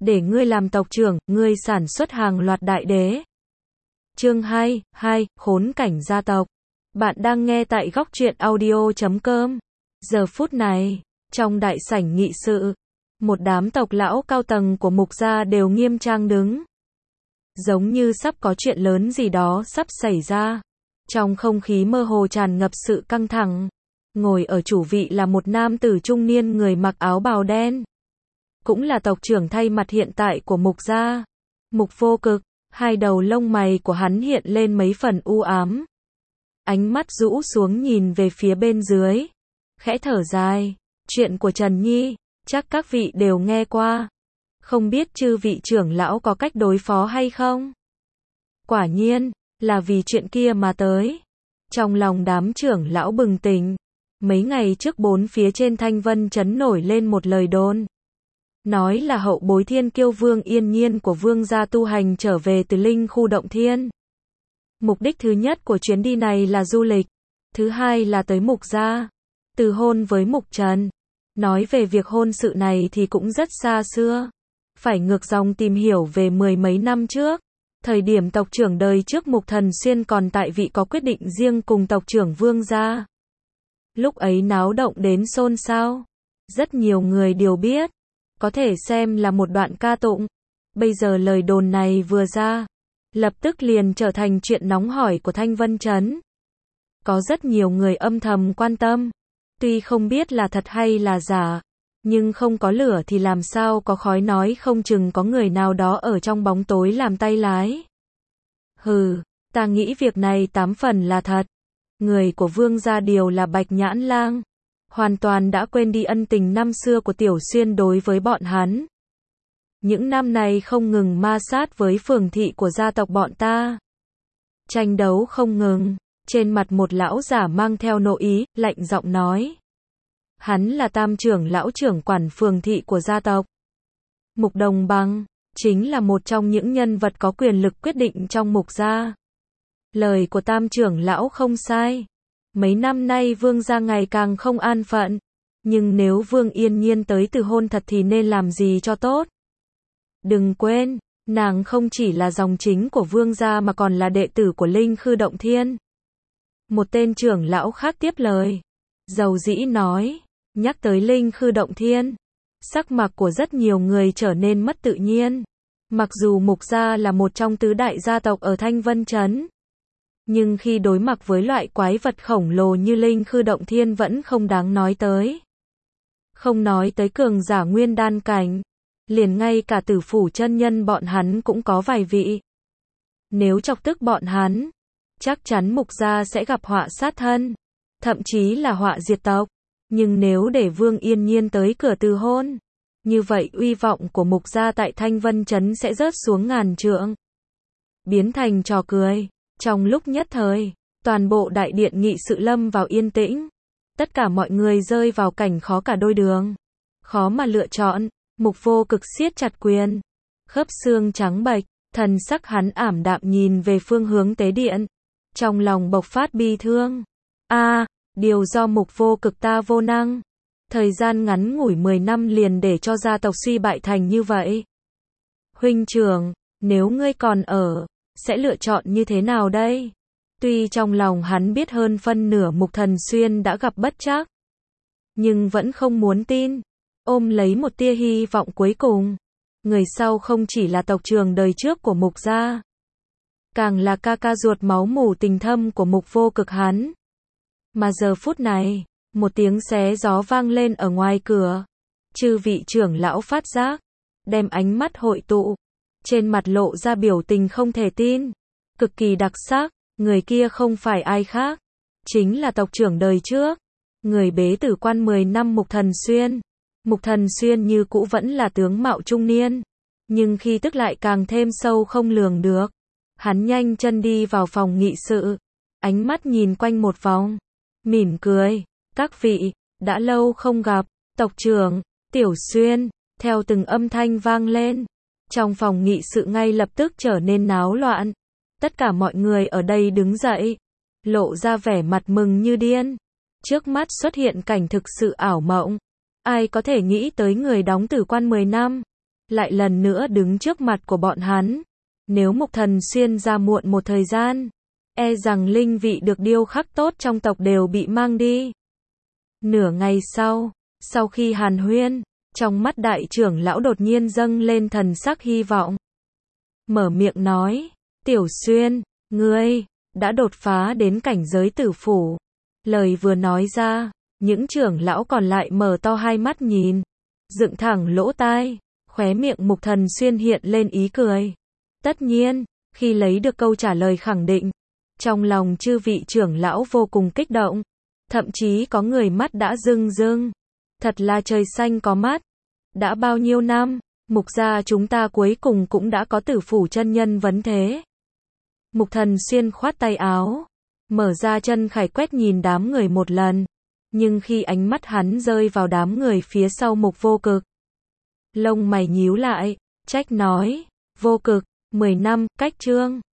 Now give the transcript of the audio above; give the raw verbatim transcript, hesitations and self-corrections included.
để ngươi làm tộc trưởng, ngươi sản xuất hàng loạt đại đế. Chương hai, hai, khốn cảnh gia tộc. Bạn đang nghe tại góc truyện audio chấm com. Giờ phút này, trong đại sảnh nghị sự, một đám tộc lão cao tầng của Mục gia đều nghiêm trang đứng. Giống như sắp có chuyện lớn gì đó sắp xảy ra. Trong không khí mơ hồ tràn ngập sự căng thẳng. Ngồi ở chủ vị là một nam tử trung niên người mặc áo bào đen. Cũng là tộc trưởng thay mặt hiện tại của Mục gia. Mục Vô Cực, hai đầu lông mày của hắn hiện lên mấy phần u ám. Ánh mắt rũ xuống nhìn về phía bên dưới. Khẽ thở dài, chuyện của Trần Nhi, chắc các vị đều nghe qua. Không biết chư vị trưởng lão có cách đối phó hay không? Quả nhiên, là vì chuyện kia mà tới. Trong lòng đám trưởng lão bừng tỉnh. Mấy ngày trước bốn phía trên Thanh Vân Trấn nổi lên một lời đồn. Nói là hậu bối thiên kiêu Vương Yên Nhiên của Vương gia tu hành trở về từ linh khu động thiên. Mục đích thứ nhất của chuyến đi này là du lịch. Thứ hai là tới Mục gia. Từ hôn với Mục Trần. Nói về việc hôn sự này thì cũng rất xa xưa. Phải ngược dòng tìm hiểu về mười mấy năm trước. Thời điểm tộc trưởng đời trước Mục Thần Xuyên còn tại vị có quyết định riêng cùng tộc trưởng Vương gia. Lúc ấy náo động đến xôn xao. Rất nhiều người đều biết. Có thể xem là một đoạn ca tụng. Bây giờ lời đồn này vừa ra. Lập tức liền trở thành chuyện nóng hổi của Thanh Vân Trấn. Có rất nhiều người âm thầm quan tâm. Tuy không biết là thật hay là giả. Nhưng không có lửa thì làm sao có khói, nói không chừng có người nào đó ở trong bóng tối làm tay lái. Hừ, ta nghĩ việc này tám phần là thật. Người của Vương gia đều là Bạch Nhãn Lang. Hoàn toàn đã quên đi ân tình năm xưa của Tiểu Xuyên đối với bọn hắn. Những năm này không ngừng ma sát với phường thị của gia tộc bọn ta. Tranh đấu không ngừng. Trên mặt một lão giả mang theo nội ý, lạnh giọng nói. Hắn là tam trưởng lão trưởng quản phường thị của gia tộc. Mục Đồng Bằng, chính là một trong những nhân vật có quyền lực quyết định trong Mục gia. Lời của tam trưởng lão không sai. Mấy năm nay Vương gia ngày càng không an phận. Nhưng nếu Vương Yên Nhiên tới từ hôn thật thì nên làm gì cho tốt. Đừng quên, nàng không chỉ là dòng chính của Vương gia mà còn là đệ tử của Linh Khư Động Thiên. Một tên trưởng lão khác tiếp lời. Dầu dĩ nói, nhắc tới Linh Khư Động Thiên. Sắc mặt của rất nhiều người trở nên mất tự nhiên. Mặc dù Mục gia là một trong tứ đại gia tộc ở Thanh Vân Trấn. Nhưng khi đối mặt với loại quái vật khổng lồ như Linh Khư Động Thiên vẫn không đáng nói tới. Không nói tới cường giả nguyên đan cảnh. Liền ngay cả Tử Phủ chân nhân bọn hắn cũng có vài vị. Nếu chọc tức bọn hắn, chắc chắn Mục gia sẽ gặp họa sát thân. Thậm chí là họa diệt tộc. Nhưng nếu để Vương Yên Nhiên tới cửa từ hôn, như vậy uy vọng của Mục gia tại Thanh Vân Trấn sẽ rớt xuống ngàn trượng. Biến thành trò cười. Trong lúc nhất thời, toàn bộ đại điện nghị sự lâm vào yên tĩnh. Tất cả mọi người rơi vào cảnh khó cả đôi đường. Khó mà lựa chọn. Mục Vô Cực siết chặt quyền. Khớp xương trắng bệch, thần sắc hắn ảm đạm nhìn về phương hướng tế điện. Trong lòng bộc phát bi thương. A, à, điều do Mục Vô Cực ta vô năng. Thời gian ngắn ngủi mười năm liền để cho gia tộc suy bại thành như vậy. Huynh trưởng, nếu ngươi còn ở, sẽ lựa chọn như thế nào đây? Tuy trong lòng hắn biết hơn phân nửa Mục Thần Xuyên đã gặp bất trắc. Nhưng vẫn không muốn tin. Ôm lấy một tia hy vọng cuối cùng. Người sau không chỉ là tộc trưởng đời trước của Mục gia. Càng là ca ca ruột máu mủ tình thâm của Mục Vô Cực hắn. Mà giờ phút này, một tiếng xé gió vang lên ở ngoài cửa. Chư vị trưởng lão phát giác. Đem ánh mắt hội tụ. Trên mặt lộ ra biểu tình không thể tin. Cực kỳ đặc sắc. Người kia không phải ai khác. Chính là tộc trưởng đời trước. Người bế tử quan mười năm Mục Thần Xuyên. Mục Thần Xuyên như cũ vẫn là tướng mạo trung niên. Nhưng khi tức lại càng thêm sâu không lường được. Hắn nhanh chân đi vào phòng nghị sự. Ánh mắt nhìn quanh một vòng. Mỉm cười. Các vị, đã lâu không gặp. Tộc trưởng, Tiểu Xuyên. Theo từng âm thanh vang lên. Trong phòng nghị sự ngay lập tức trở nên náo loạn. Tất cả mọi người ở đây đứng dậy. Lộ ra vẻ mặt mừng như điên. Trước mắt xuất hiện cảnh thực sự ảo mộng. Ai có thể nghĩ tới người đóng tử quan mười năm. lại lần nữa đứng trước mặt của bọn hắn. Nếu Mục Thần Xuyên ra muộn một thời gian, e rằng linh vị được điêu khắc tốt trong tộc đều bị mang đi. Nửa ngày sau, sau khi hàn huyên, trong mắt đại trưởng lão đột nhiên dâng lên thần sắc hy vọng. Mở miệng nói, Tiểu Xuyên, ngươi, đã đột phá đến cảnh giới tử phủ. Lời vừa nói ra, những trưởng lão còn lại mở to hai mắt nhìn, dựng thẳng lỗ tai, khóe miệng Mục Thần Xuyên hiện lên ý cười. Tất nhiên, khi lấy được câu trả lời khẳng định, trong lòng chư vị trưởng lão vô cùng kích động, thậm chí có người mắt đã rưng rưng. Thật là trời xanh có mắt. Đã bao nhiêu năm, Mục gia chúng ta cuối cùng cũng đã có tử phủ chân nhân vấn thế. Mục Thần Xuyên khoát tay áo, mở ra chân khải quét nhìn đám người một lần, nhưng khi ánh mắt hắn rơi vào đám người phía sau Mục Vô Cực, lông mày nhíu lại, trách nói, Vô Cực, mười năm, cách chương.